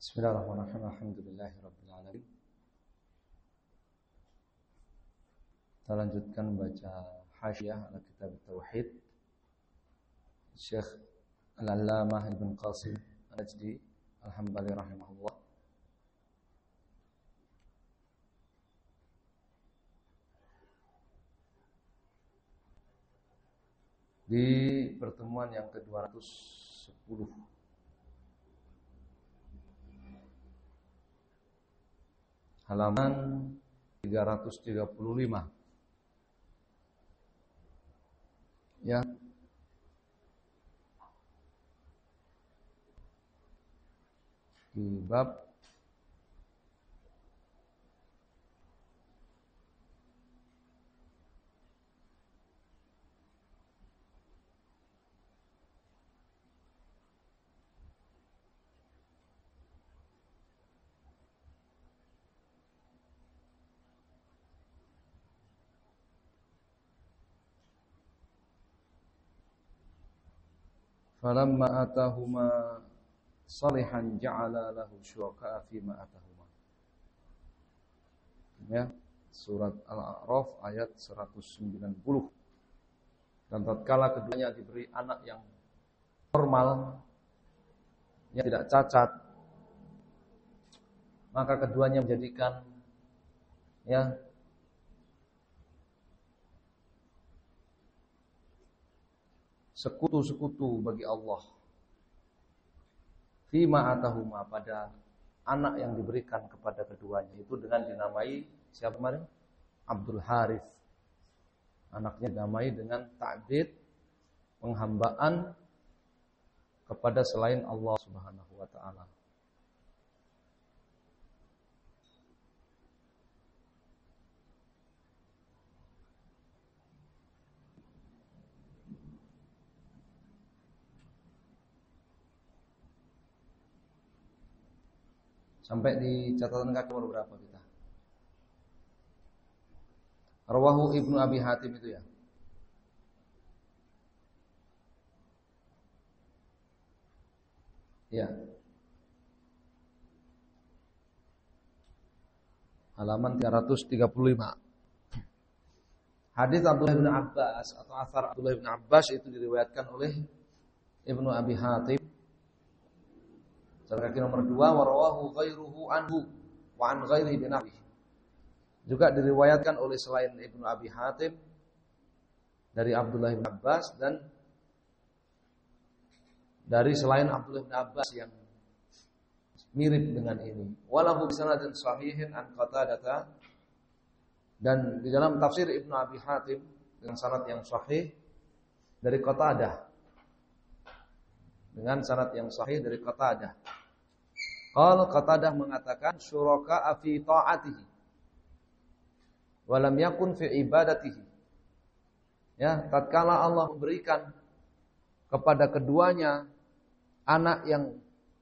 Bismillahirrahmanirrahim. Alhamdulillahirabbil alamin. Kita lanjutkan baca Hasyiah ala Kitab Tauhid Syekh Al-Allamah Ibn Qasim Al-Najdi Al-Hambali rahimahullah. Di pertemuan yang ke-210 halaman 335 ya, di bab falamma atahuma salihan ja'ala lahu syuraka fima atahuma. Ya, surat Al-A'raf ayat 190. Dan tatkala keduanya diberi anak yang normal, yang tidak cacat, maka keduanya menjadikan sekutu-sekutu bagi Allah. Fima atahuma, pada anak yang diberikan kepada keduanya, itu dengan dinamai siapa kemarin? Abdul Harith. Anaknya dinamai dengan ta'bid, penghambaan kepada selain Allah Subhanahu wa taala. Sampai di catatan kaki nomor berapa kita? Rawahu Ibnu Abi Hatim itu ya. Ya. Halaman 335. Hadis Abdullah bin Abbas atau asar Abdullah bin Abbas itu diriwayatkan oleh Ibnu Abi Hatim. Kaki nomor 2, warawahu ghairuhu anhu wa an ghairihi binawi. Juga diriwayatkan oleh selain Ibnu Abi Hatim dari Abdullah bin Abbas dan dari selain Abdullah bin Abbas yang mirip dengan ini. Walahu bisanadin sahihin an Qatadah, dan di dalam tafsir Ibnu Abi Hatim dengan sanad yang sahih dari Qatadah. Dengan sanad yang sahih dari Qatadah. Qala Qatadah mengatakan syuraka fi ta'atihi wa lam yakun fi ibadatihi. Ya, tatkala Allah memberikan kepada keduanya anak yang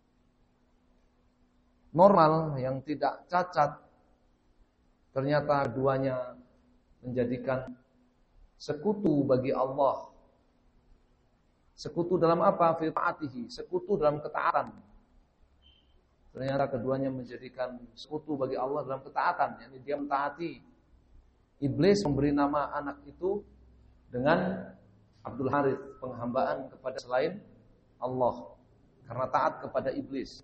normal, yang tidak cacat, ternyata keduanya menjadikan sekutu bagi Allah. Sekutu dalam apa? Fi ta'atihi, sekutu dalam ketaatan. Ternyata keduanya menjadikan sekutu bagi Allah dalam ketaatan. Yani dia mentaati. Iblis memberi nama anak itu dengan Abdul Harith, penghambaan kepada selain Allah, karena taat kepada iblis.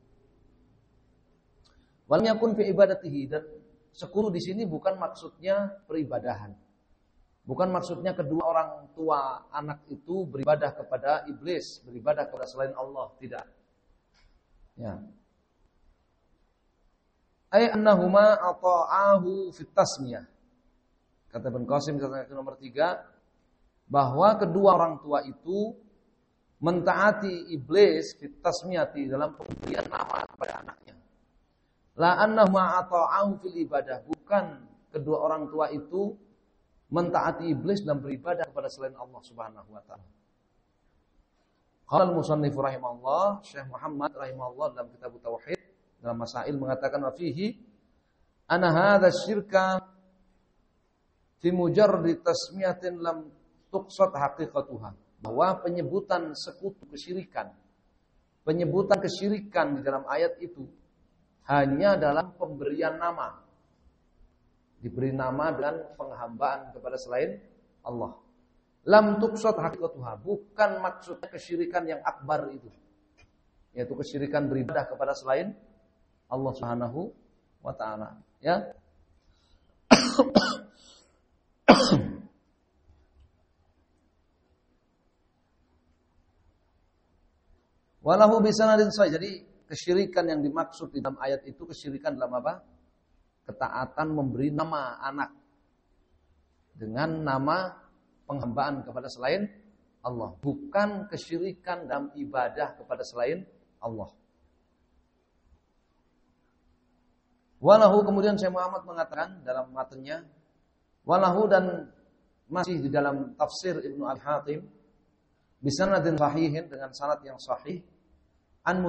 Wal yakun fi ibadatihi, dan sekutu di sini bukan maksudnya peribadahan. Bukan maksudnya kedua orang tua anak itu beribadah kepada iblis, beribadah kepada selain Allah, tidak. Ya. Ay annahuma ata'ahu fit tasmiyah. Kata Ibnu Qasim catatan nomor 3, bahwa kedua orang tua itu mentaati iblis fit tasmiyati, dalam pemberian nama kepada anaknya. La annahuma ata'ahu fil ibadah, bukan kedua orang tua itu mentaati iblis dan beribadah kepada selain Allah Subhanahu wa taala. Qala al-musannif rahimahullah, Syekh Muhammad rahimahullah dalam kitab Tauhid dalam Masail mengatakan wa fihi ana hadza syirka fi mujarrad tasmiyatin lam tuqsad haqiqatuha, bahwa penyebutan sekutu kesyirikan, penyebutan kesyirikan di dalam ayat itu hanya dalam pemberian nama. Diberi nama dengan penghambaan kepada selain Allah. Lam tuqsad haqiqatuha, bukan maksudnya kesyirikan yang akbar itu. Yaitu kesyirikan beribadah kepada selain Allah Subhanahu wa taala, ya. Walahu bisanadin sahih. Jadi kesyirikan yang dimaksud di dalam ayat itu kesyirikan dalam apa? Ketaatan memberi nama anak dengan nama penghambaan kepada selain Allah, bukan kesyirikan dalam ibadah kepada selain Allah. Walahu, kemudian Syekh Muhammad mengatakan dalam matanya, walahu, dan masih di dalam tafsir Ibnu Abi Hatim bisanadin sahihin, dengan sanad yang sahih, an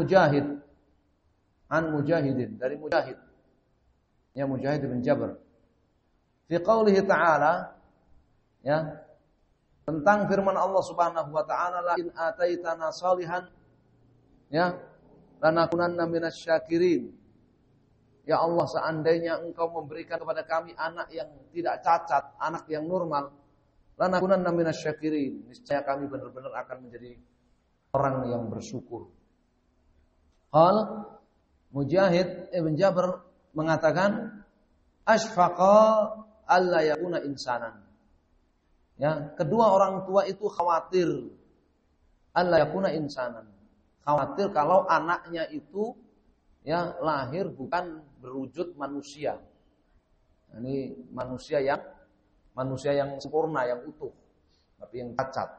Mujahidin, dari Mujahid, ya, Mujahid bin Jabr, fi qaulihi ta'ala, ya, tentang firman Allah Subhanahu wa taala, la in ataitana salihan, ya, lanakunanna minasyakirin. Ya Allah, seandainya Engkau memberikan kepada kami anak yang tidak cacat, anak yang normal, lanakunanna minasyakirin, niscaya kami benar-benar akan menjadi orang yang bersyukur. Qal Mujahid ibn Jabr mengatakan, asfaqa alla yakuna insanan. Ya, kedua orang tua itu khawatir alla yakuna insanan. Khawatir kalau anaknya itu, ya, lahir bukan berwujud manusia. Ini manusia yang sempurna, yang utuh, tapi yang cacat.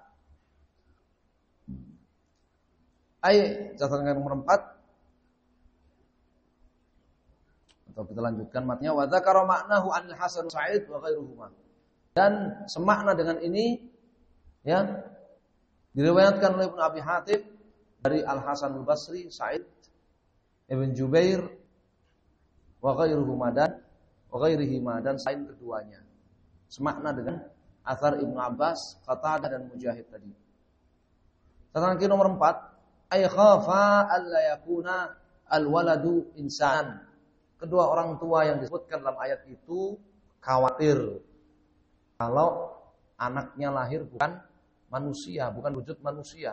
Catatan nomor 4. Atau kita lanjutkan matnya, wa dzakara ma'nahu 'anil Hasan Sa'id wa ghairuhuma. Dan semakna dengan ini, ya, diriwayatkan oleh Ibnu Abi Hatim dari Al Hasan Al Basri, Sa'id Ibn Jubair, wa ghairuhuma, dan selain keduanya. Semakna dengan athar Ibnu Abbas, Qatadah, dan Mujahid tadi. Catatan nomor 4, ay khafa alla yakuna al waladu insan. Kedua orang tua yang disebutkan dalam ayat itu khawatir kalau anaknya lahir bukan manusia, bukan wujud manusia.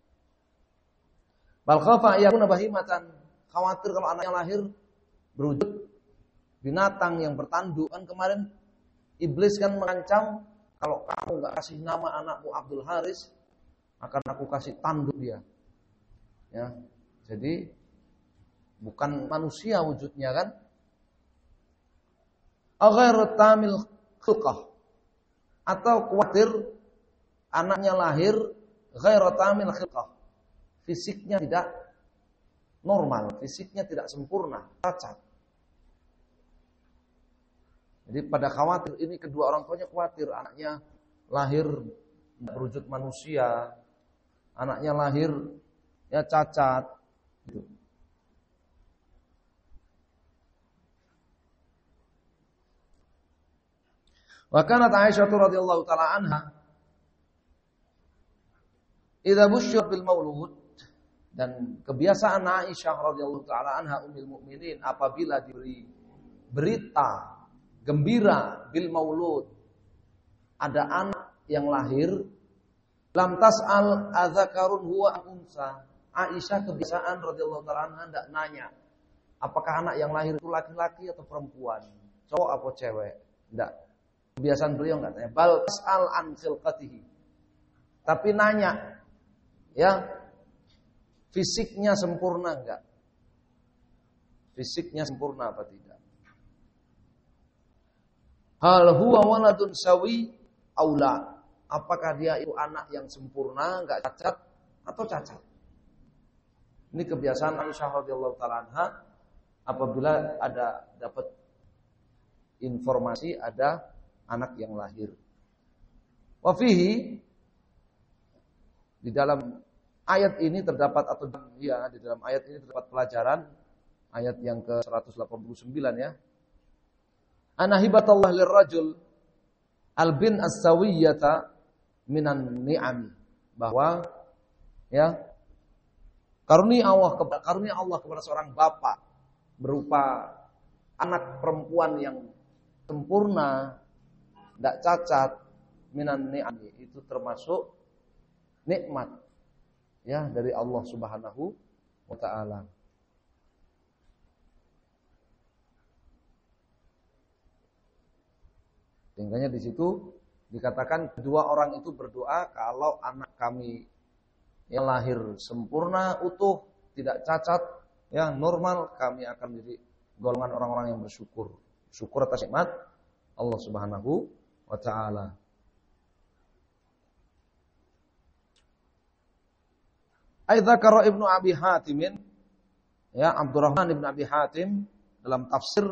Bal khafa yakuna bahimatan, khawatir kalau anaknya lahir berwujud binatang yang bertanduk. Kan kemarin iblis kan mengancam, kalau kamu enggak kasih nama anakmu Abdul Haris, akan aku kasih tanduk dia. Ya. Jadi bukan manusia wujudnya, kan? Aghairu tamil khilqah, atau khawatir anaknya lahir ghairu tamil khilqah, fisiknya tidak normal, fisiknya tidak sempurna, cacat. Jadi pada khawatir ini, kedua orang tuanya khawatir anaknya lahir berwujud manusia, anaknya lahir, ya, cacat, gitu. Wa kanat Aisyah radhiyallahu taala anha idza busyira bil maulud, dan kebiasaan Aisyah radhiyallahu taala anha ummul mukminin apabila diberi berita gembira bil maulud, ada anak yang lahir, lam tas'al adzakarun huwa unsa. Aisyah kebiasaan radhiyallahu taala anha enggak nanya apakah anak yang lahir itu laki-laki atau perempuan, cowok atau cewek, enggak. Kebiasaan beliau enggak tanya, bal tas'al an khilqatihi. Tapi nanya, ya, fisiknya sempurna enggak? Fisiknya sempurna apa tidak? Hal huwa waladun sawi aula. Apakah dia itu anak yang sempurna, enggak cacat atau cacat? Ini kebiasaan Aisyah radhiyallahu taala anha apabila ada dapat informasi ada anak yang lahir. Wa fihi, di dalam ayat ini terdapat, atau ya, di dalam ayat ini terdapat pelajaran, ayat yang ke-189, ya. Ana hibatallah lirrajul albin as-sawiyata minan ni'am, bahwa, ya, karunia Allah kepada seorang bapak berupa anak perempuan yang sempurna, tidak cacat, minan ni'ami, itu termasuk nikmat ya dari Allah Subhanahu wa taala. Sehingga di situ dikatakan kedua orang itu berdoa, kalau anak kami yang lahir sempurna, utuh, tidak cacat, ya normal, kami akan menjadi golongan orang-orang yang bersyukur. Syukur atas nikmat Allah Subhanahu wa taala. Aidzakara Ibnu Abi Hatim, ya Abdurrahman Ibnu Abi Hatim dalam tafsir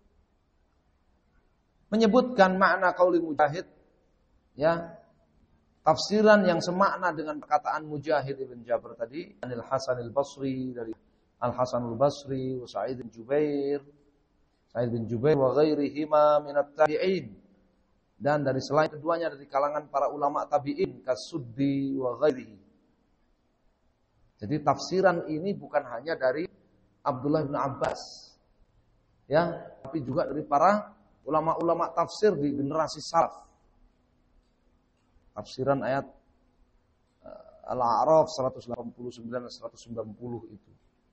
menyebutkan makna qauli Mujahid, ya tafsiran yang semakna dengan perkataan Mujahid ibn Jabr tadi, Anil Hasan al-Basri, dari Al-Hasan al-Basri, wa Sa'id bin Jubair wa ghairihima minat tabi'in, dan dari selain keduanya dari kalangan para ulama tabi'in, Kasuddi wa ghairihi. Jadi tafsiran ini bukan hanya dari Abdullah bin Abbas, ya, tapi juga dari para ulama-ulama tafsir di generasi salaf. Tafsiran ayat Al-A'raf 189 dan 190 itu.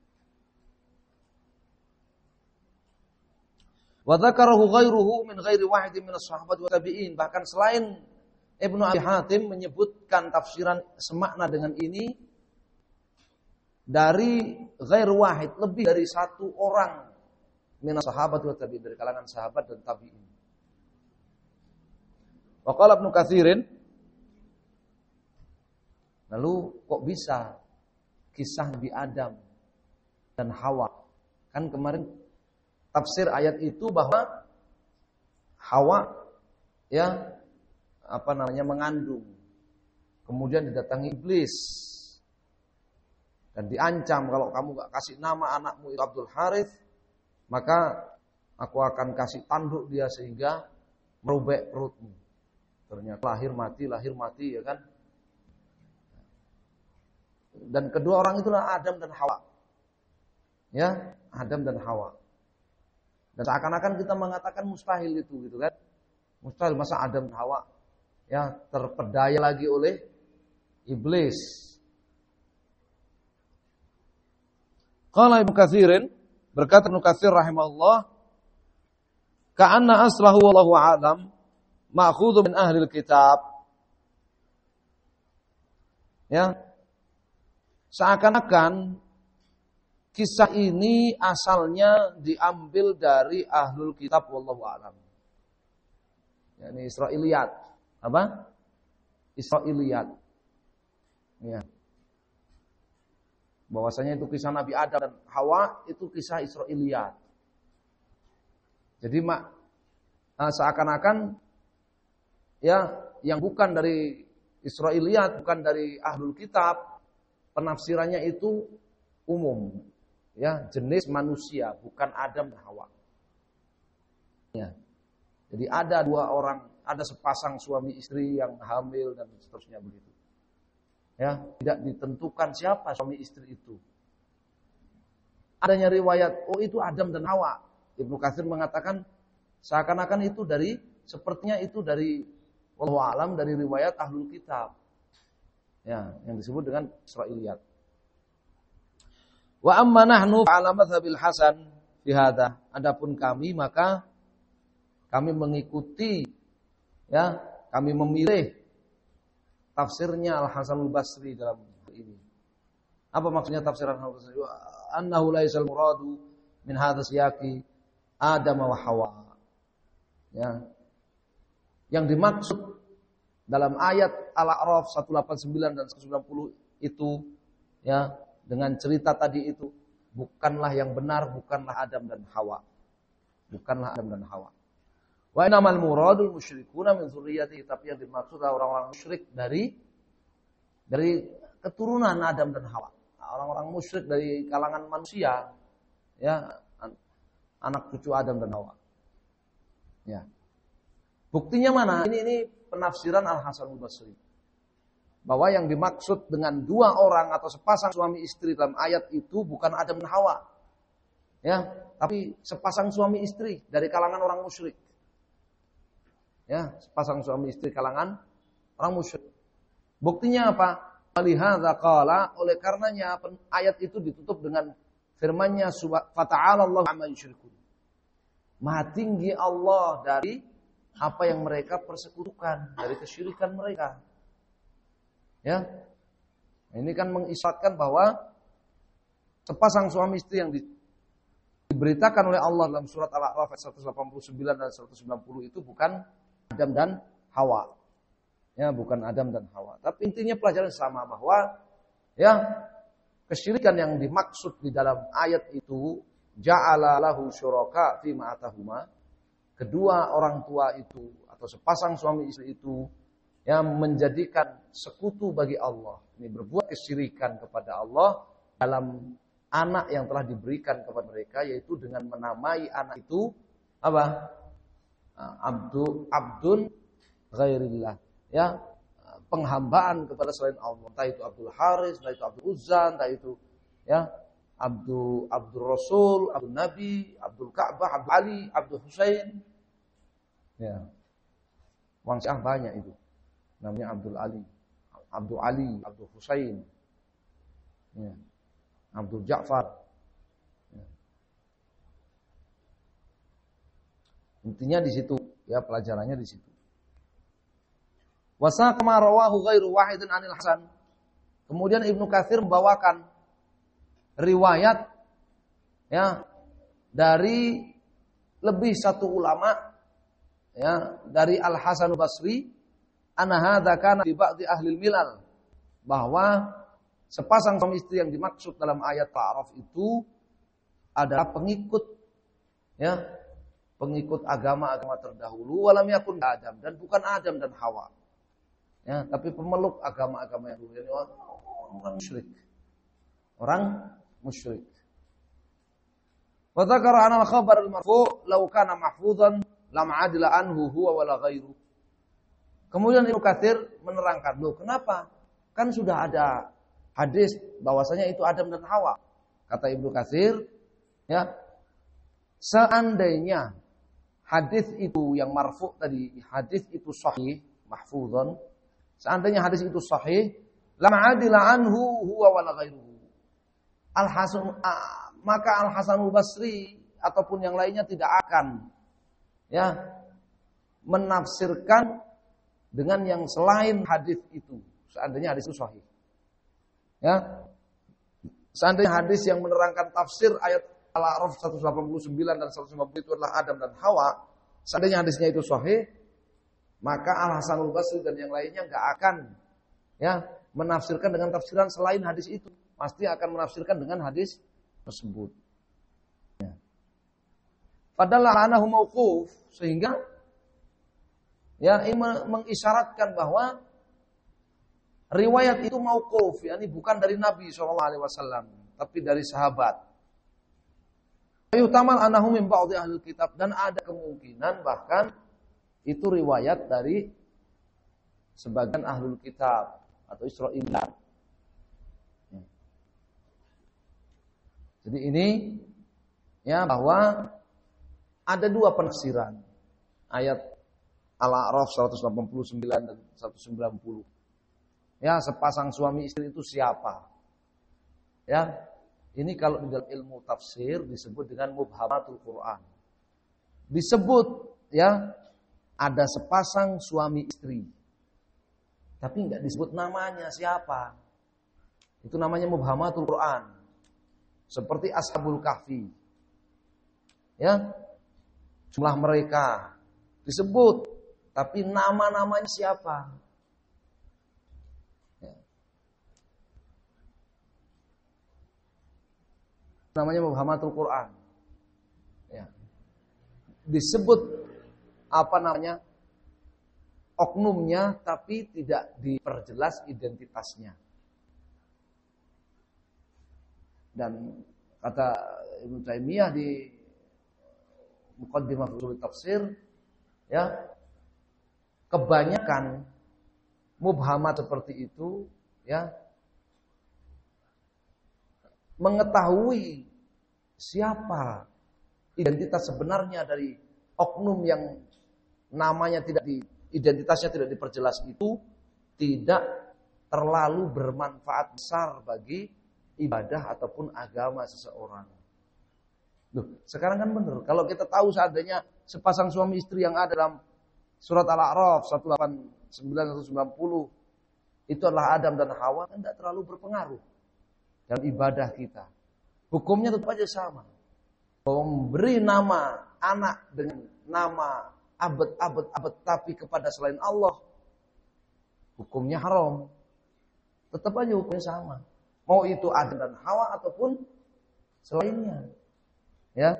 Wa dzakarahu ghairuhu min ghairi wahidin min as-sahabat wa tabi'in. Bahkan selain Ibnu Abi Hatim menyebutkan tafsiran semakna dengan ini dari ghair wahid, lebih dari satu orang min as-sahabat wa tabi'in, dari kalangan sahabat dan tabi'in. Wa qala Ibnu Katsirin, lalu kok bisa kisah Nabi Adam dan Hawa? Kan kemarin tafsir ayat itu bahwa Hawa mengandung. Kemudian didatangi iblis dan diancam, kalau kamu gak kasih nama anakmu itu Abdul Harith, maka aku akan kasih tanduk dia sehingga merobek perutmu. Ternyata lahir mati ya kan. Dan kedua orang itulah Adam dan Hawa. Ya, Adam dan Hawa. Dan seakan-akan kita mengatakan mustahil itu gitu kan. Mustahil, masa Adam dan Hawa ya terpedaya lagi oleh iblis. Qala Ibnu Katsirin, berkata Ibnu Katsir rahimahullah, ka'anna aslahu wallahu a'lam ma'khudhu min ahlil kitab. Ya. Seakan-akan kisah ini asalnya diambil dari ahlul kitab wallahu a'lam. Yani Israiliyat. Apa? Israiliyat. Ya. Bahwasanya itu kisah Nabi Adam dan Hawa itu kisah Israiliyat. Jadi seakan-akan ya yang bukan dari Israiliyat, bukan dari ahlul kitab, penafsirannya itu umum, ya jenis manusia, bukan Adam dan Hawa. Ya. Jadi ada dua orang, ada sepasang suami istri yang hamil dan seterusnya begitu. Ya, tidak ditentukan siapa suami istri itu. Adanya riwayat, oh itu Adam dan Hawa. Ibnu Katsir mengatakan seakan-akan itu sepertinya itu dari wallahu a'lam, dari riwayat ahlul kitab. Ya, yang disebut dengan Israiliyat. Wa amma nahnu ala madhhabil Hasan fi hadza. Adapun kami, maka kami mengikuti, ya, kami memilih tafsirnya Al-Hasan al-Basri dalam hal ini. Apa maksudnya tafsir Al-Hasan al-Basri? Annahu laisal muradu min hadza siyaqi Adam wa Hawa. Ya. Yang dimaksud dalam ayat Al-A'raf 189 dan 190 itu, ya, dengan cerita tadi itu, bukanlah yang benar, bukanlah Adam dan Hawa. Bukanlah Adam dan Hawa. Wa inamal muradul musyrikuna min dzurriyyati, tapi yang dimaksud adalah orang-orang musyrik dari keturunan Adam dan Hawa. Orang-orang musyrik dari kalangan manusia, ya, anak cucu Adam dan Hawa. Ya. Buktinya mana? Ini penafsiran Al-Hasan al-Basri. Bahwa yang dimaksud dengan dua orang atau sepasang suami istri dalam ayat itu bukan Adam dan Hawa. Ya, tapi sepasang suami istri dari kalangan orang musyrik. Ya, sepasang suami istri kalangan orang musyrik. Buktinya apa? Walihadza qala, oleh karenanya ayat itu ditutup dengan firman-Nya fata'ala Allahu amma yusyrikun. Maha tinggi Allah dari apa yang mereka persekutukan, dari kesyirikan mereka. Ya. Ini kan mengisyaratkan bahwa sepasang suami istri yang diberitakan oleh Allah dalam surat Al-A'raf 189 dan 190 itu bukan Adam dan Hawa. Ya, bukan Adam dan Hawa. Tapi intinya pelajaran sama bahwa ya, kesyirikan yang dimaksud di dalam ayat itu ja'ala lahu syuraka fi ma atahuma. Kedua orang tua itu atau sepasang suami istri itu yang menjadikan sekutu bagi Allah. Ini berbuat kesyirikan kepada Allah dalam anak yang telah diberikan kepada mereka, yaitu dengan menamai anak itu apa? Abdun ghairillah. Ya, penghambaan kepada selain Allah. Entah itu Abdul Haris, entah itu Abdul Uzza, entah itu ya Abdul Rasul, Abdul Nabi, Abdul Ka'bah, Abdul Ali, Abdul Husain. Ya. Wang Syiah banyak itu. Namanya Abdul Ali, Abdul Husain, ya. Abdul Ja'far. Ya. Intinya di situ, ya, pelajarannya di situ. Wasa kama rawahu ghairu wahidin anil Hasan. Kemudian Ibnu Katsir membawakan riwayat ya dari lebih satu ulama ya dari Al Hasan Basri. Anna hadza kana fi ba'di ahli milal, bahwa sepasang suami istri yang dimaksud dalam ayat Ta'aruf itu adalah pengikut ya, pengikut agama-agama terdahulu, walam yakun Adam, dan bukan Adam dan Hawa. Ya, tapi pemeluk agama-agama yang dulu, ini orang musyrik. Orang musyrik. Wa dzakara anal khabar al-marfu' law kana mahfuzan lam adila anhu huwa wala ghairu. Kemudian Ibnu Katsir menerangkan, loh kenapa? Kan sudah ada hadis bahwasanya itu Adam dan Hawa. Kata Ibnu Katsir, ya, seandainya hadis itu yang marfu' tadi, hadis itu sahih, mahfuzan, seandainya hadis itu sahih, lam adila anhu huwa wala ghairuhu. Maka Al-Hasanul Basri ataupun yang lainnya tidak akan ya menafsirkan dengan yang selain hadis itu, seandainya hadis itu sahih. Ya. Seandainya hadis yang menerangkan tafsir ayat Al-A'raf 189 dan 150 itu adalah Adam dan Hawa, seandainya hadisnya itu sahih, maka Al-Hasanul Basri dan yang lainnya enggak akan ya menafsirkan dengan tafsiran selain hadis itu. Pasti akan menafsirkan dengan hadis tersebut. Ya. Padahal anahu mauquf, sehingga ya ini mengisyaratkan bahwa riwayat itu mauquf, yakni bukan dari Nabi SAW, tapi dari sahabat. Ayutamal anahu min ba'dhi ahli kitab, dan ada kemungkinan bahkan itu riwayat dari sebagian ahlul kitab atau Israiliyat. Jadi ini ya bahwa ada dua penafsiran ayat Al-A'raf 189 dan 190. Ya, sepasang suami istri itu siapa? Ya, ini kalau di dalam ilmu tafsir disebut dengan mubhamatul Quran. Disebut ya ada sepasang suami istri, tapi enggak disebut namanya siapa. Itu namanya mubhamatul Quran. Seperti Ashabul Kahfi. Ya. Jumlah mereka disebut, tapi nama-namanya siapa? Ya. Namanya Muhammadul Quran. Ya. Disebut apa namanya? Oknumnya, tapi tidak diperjelas identitasnya. Dan kata Ibnu Taimiyah di Muqaddimah Ushul Tafsir, ya, kebanyakan mubhamat seperti itu, ya, mengetahui siapa identitas sebenarnya dari oknum yang namanya identitasnya tidak diperjelas itu tidak terlalu bermanfaat besar bagi ibadah ataupun agama seseorang. Loh, sekarang kan benar. Kalau kita tahu seandainya sepasang suami istri yang ada dalam surat Al-A'raf 189 atau 90 itu adalah Adam dan Hawa, kan tidak terlalu berpengaruh dalam ibadah kita. Hukumnya tetap aja sama. Bahwa memberi nama anak dengan nama abad tapi kepada selain Allah, hukumnya haram. Tetap aja hukumnya sama. Mau itu Adam dan Hawa ataupun selainnya. Ya.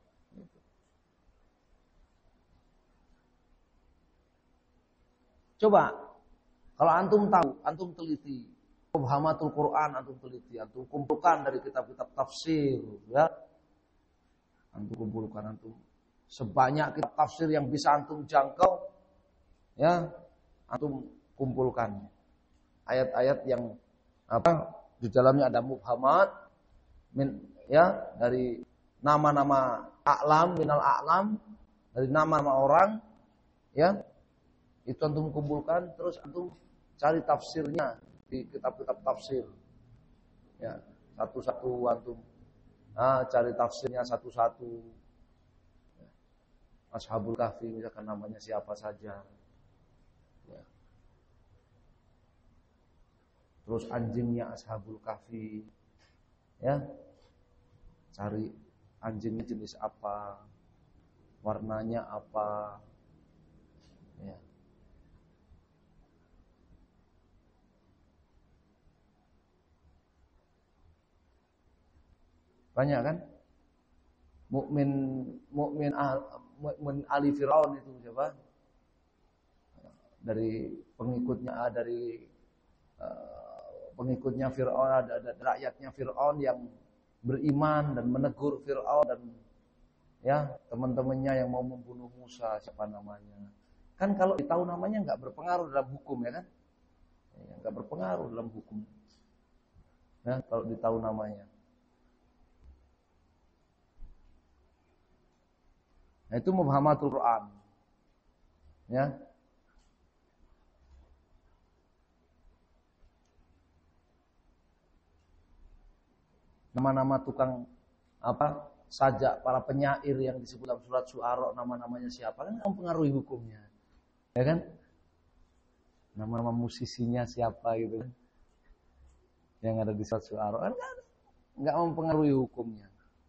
Coba kalau antum tahu, antum teliti Mubhamatul Quran, antum teliti, antum kumpulkan dari kitab-kitab tafsir, ya. Antum kumpulkan, antum sebanyak kitab tafsir yang bisa antum jangkau, ya, antum kumpulkan ayat-ayat yang di dalamnya ada mubhamat, ya, dari nama-nama a'lam, minal a'lam, dari nama-nama orang, ya, itu antum kumpulkan, terus antum cari tafsirnya di kitab-kitab tafsir, ya, satu-satu antum cari tafsirnya satu-satu. Ashabul Kahfi misalkan namanya siapa saja, ya. Terus anjingnya Ashabul Kahfi, ya, cari anjingnya jenis apa, warnanya apa, ya. Banyak kan? Mukmin Ali Firaun itu siapa? Dari pengikutnya Firaun, ada rakyatnya Firaun yang beriman dan menegur Firaun dan, ya, teman-temannya yang mau membunuh Musa, siapa namanya? Kan kalau ditahu namanya nggak berpengaruh dalam hukum, ya kan? Nggak berpengaruh dalam hukum. Ya, kalau ditahu namanya. Nah, itu Mubhamatul Quran. Ya. Nama-nama tukang sajak, para penyair yang disebut dalam surat Syu'ara, nama-namanya siapa, kan mempengaruhi hukumnya. Ya kan? Nama-nama musisinya siapa gitu kan. Yang ada di surat Syu'ara kan enggak mempengaruhi hukumnya.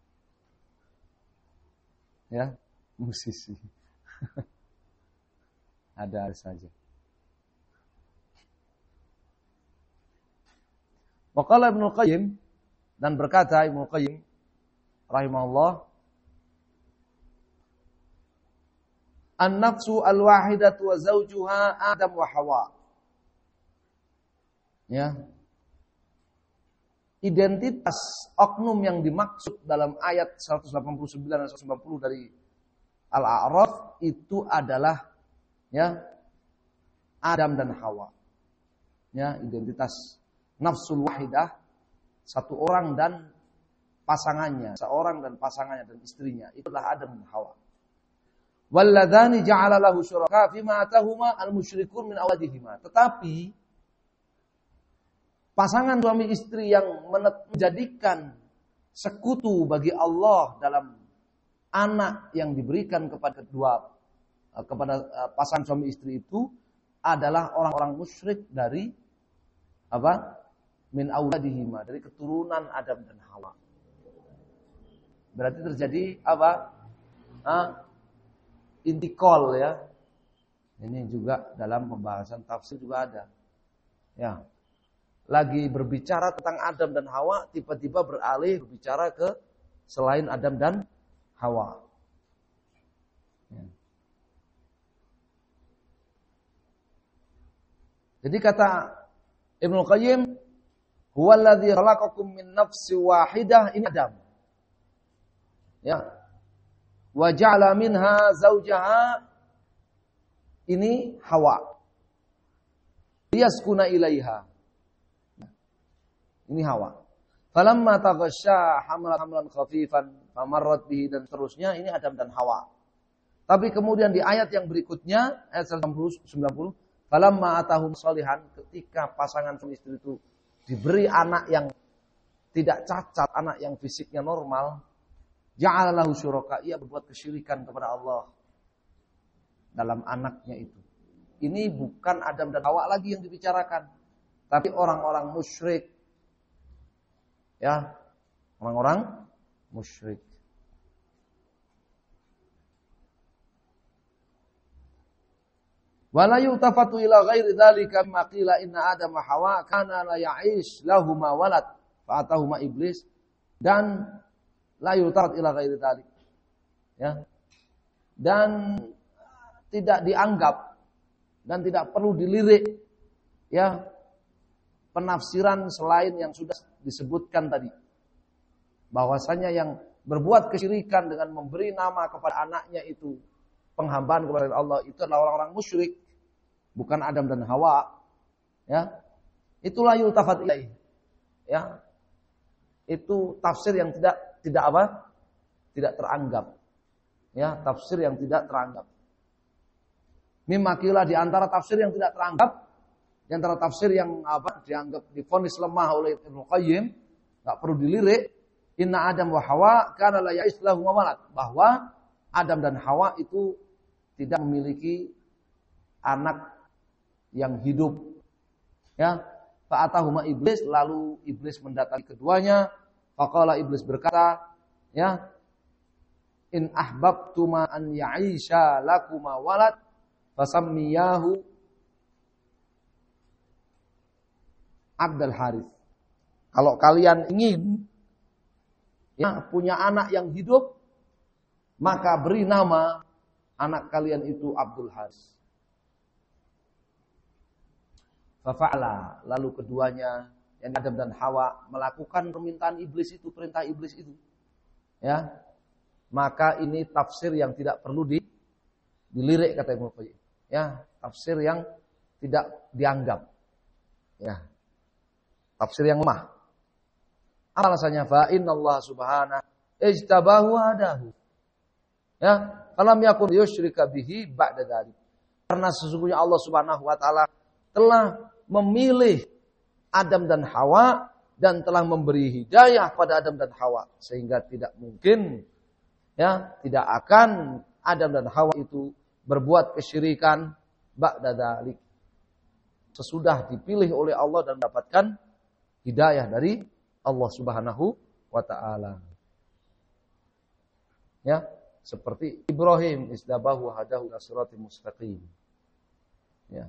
Ya. Musisi. Ada saja. Waqala Ibnu Qayyim, dan berkata Ibnu Qayyim rahimahullah, an-nafsu al-wahidatu wa zawjuha Adam wa Hawa. Ya. Identitas oknum yang dimaksud dalam ayat 189 dan 190 dari Al-A'raf itu adalah, ya, Adam dan Hawa. Ya, identitas nafsul wahidah, satu orang dan pasangannya, seorang dan pasangannya dan istrinya, itulah Adam dan Hawa. Walladzani ja'ala lahu syuraka fima atahuma al-musyrikun min awladihima. Tetapi pasangan suami istri yang menjadikan sekutu bagi Allah dalam anak yang diberikan kepada pasangan suami istri itu adalah orang-orang musyrik dari min auladihima, dari keturunan Adam dan Hawa. Berarti terjadi intikal, ya. Ini juga dalam pembahasan tafsir juga ada. Ya. Lagi berbicara tentang Adam dan Hawa, tiba-tiba beralih berbicara ke selain Adam dan Hawa. Ya. Jadi kata Ibnu Qayyim, huwallazi khalaqakum min nafsin wahidah, ini Adam. Ya. Wa ja'ala minha zawjaha, ini Hawa. Liyaskuna ilaiha. Ini Hawa. Falamma taghasya hamlan khafifan famarrat bihi, dan seterusnya. Ini Adam dan Hawa. Tapi kemudian di ayat yang berikutnya, ayat 90, falamma atahum sholihan, ketika pasangan suami istri itu diberi anak yang tidak cacat, anak yang fisiknya normal, ja'ala lahu syuraka, ia berbuat kesyirikan kepada Allah dalam anaknya itu. Ini bukan Adam dan Hawa lagi yang dibicarakan, tapi orang-orang musyrik. Ya, orang-orang musyrik. Wala yutafatu ila ghairi dzalika mimma qila inna Adam wa Hawa kana la ya'ish lahuma walad fa atahuma iblis, dan la yutafat ila ghairi dzalik. Ya. Dan tidak dianggap dan tidak perlu dilirik ya penafsiran selain yang sudah disebutkan tadi. Bahwasanya yang berbuat kesyirikan dengan memberi nama kepada anaknya itu penghambaan kepada Allah, itu adalah orang-orang musyrik, bukan Adam dan Hawa. Ya. Itulah yultafat ilaih. Ya. Itu tafsir yang tidak apa? Tidak teranggap. Ya, tafsir yang tidak teranggap. Mimakilah di antara tafsir yang tidak teranggap, di antara tafsir yang dianggap divonis lemah oleh Ibnu Qayyim, enggak perlu dilirik, inna Adam wa Hawa kana la ya'islahu walad, bahwa Adam dan Hawa itu tidak memiliki anak yang hidup. Ya, fa'atahuma iblis, lalu iblis mendatangi keduanya, faqala, iblis berkata, ya, in ahbabtuma an ya'isha lakuma walad fasammiyahu Abdul Harith. Kalau kalian ingin ya punya anak yang hidup, maka beri nama anak kalian itu Abdul Harith. Fafa'ala, lalu keduanya yang Adam dan Hawa melakukan permintaan iblis itu, perintah iblis itu. Ya. Maka ini tafsir yang tidak perlu dilirik, kata Ibnu Qayyim. Ya, tafsir yang tidak dianggap. Ya. Tafsir yang lemah. Apa alasannya? Fa innallaha subhanahu ijtabahu hadahu. Ya, falam yakun yusyrika bihi ba'da dzalik. Karena sesungguhnya Allah Subhanahu wa taala telah memilih Adam dan Hawa dan telah memberi hidayah pada Adam dan Hawa, sehingga tidak mungkin ya, tidak akan Adam dan Hawa itu berbuat kesyirikan ba'da dzalik, sesudah dipilih oleh Allah dan mendapatkan hidayah dari Allah Subhanahu wa taala. Ya, seperti Ibrahim isdabahu hadahu ila siratal mustaqim. Ya.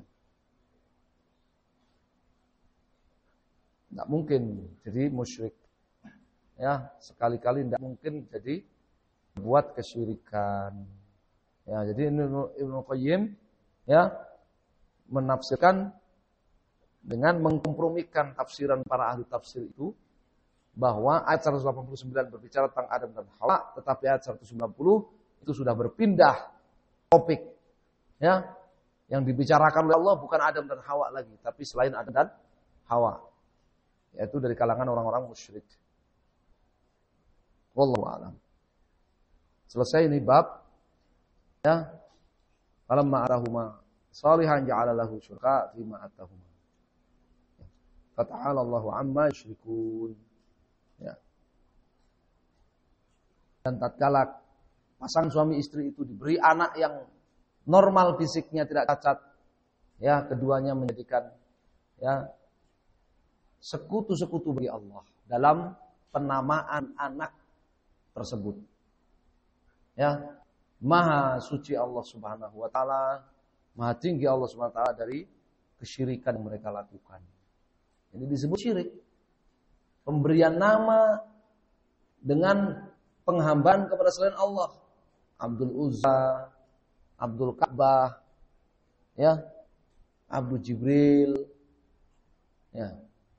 Tidak mungkin jadi musyrik. Ya, sekali-kali tidak mungkin jadi buat kesyirikan. Ya, jadi Ibnu Qayyim ya menafsirkan dengan mengkompromikan tafsiran para ahli tafsir itu, bahwa ayat 189 berbicara tentang Adam dan Hawa, tetapi ayat 190 itu sudah berpindah topik. Ya, yang dibicarakan oleh Allah bukan Adam dan Hawa lagi, tapi selain Adam dan Hawa, yaitu dari kalangan orang-orang musyrik. Wallahu a'lam. Selesai ini bab. Ya. Falamma arahuma salihan ja'ala lahu syuraka fima atahuma. Fata'ala Allahu amma yusyrikun. Ya. Dan tatkala pasangan suami istri itu diberi anak yang normal fisiknya, tidak cacat, ya, keduanya menjadikan ya sekutu-sekutu bagi Allah dalam penamaan anak tersebut. Ya, maha suci Allah Subhanahu wa taala, maha tinggi Allah Subhanahu wa taala dari kesyirikan yang mereka lakukan. Ini disebut syirik. Pemberian nama dengan penghambaan kepada selain Allah. Abdul Uzza, Abdul Ka'bah, ya, Abdul Jibril, ya.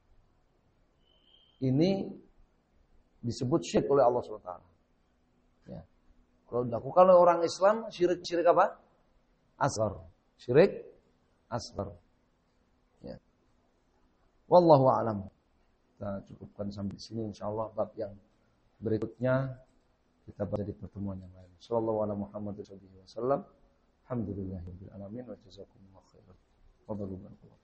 Ini disebut syirik oleh Allah SWT. Ya. Kalau dilakukan oleh orang Islam, syirik apa? Asghar. Syirik asghar. Ya. Wallahu a'lam. kita cukupkan sampai sini. Insyaallah bab yang berikutnya kita baca di pertemuan yang lain. Sallallahu alaihi Muhammad wasallam. Alhamdulillahirabbil alamin wa jazakumullahu khairan.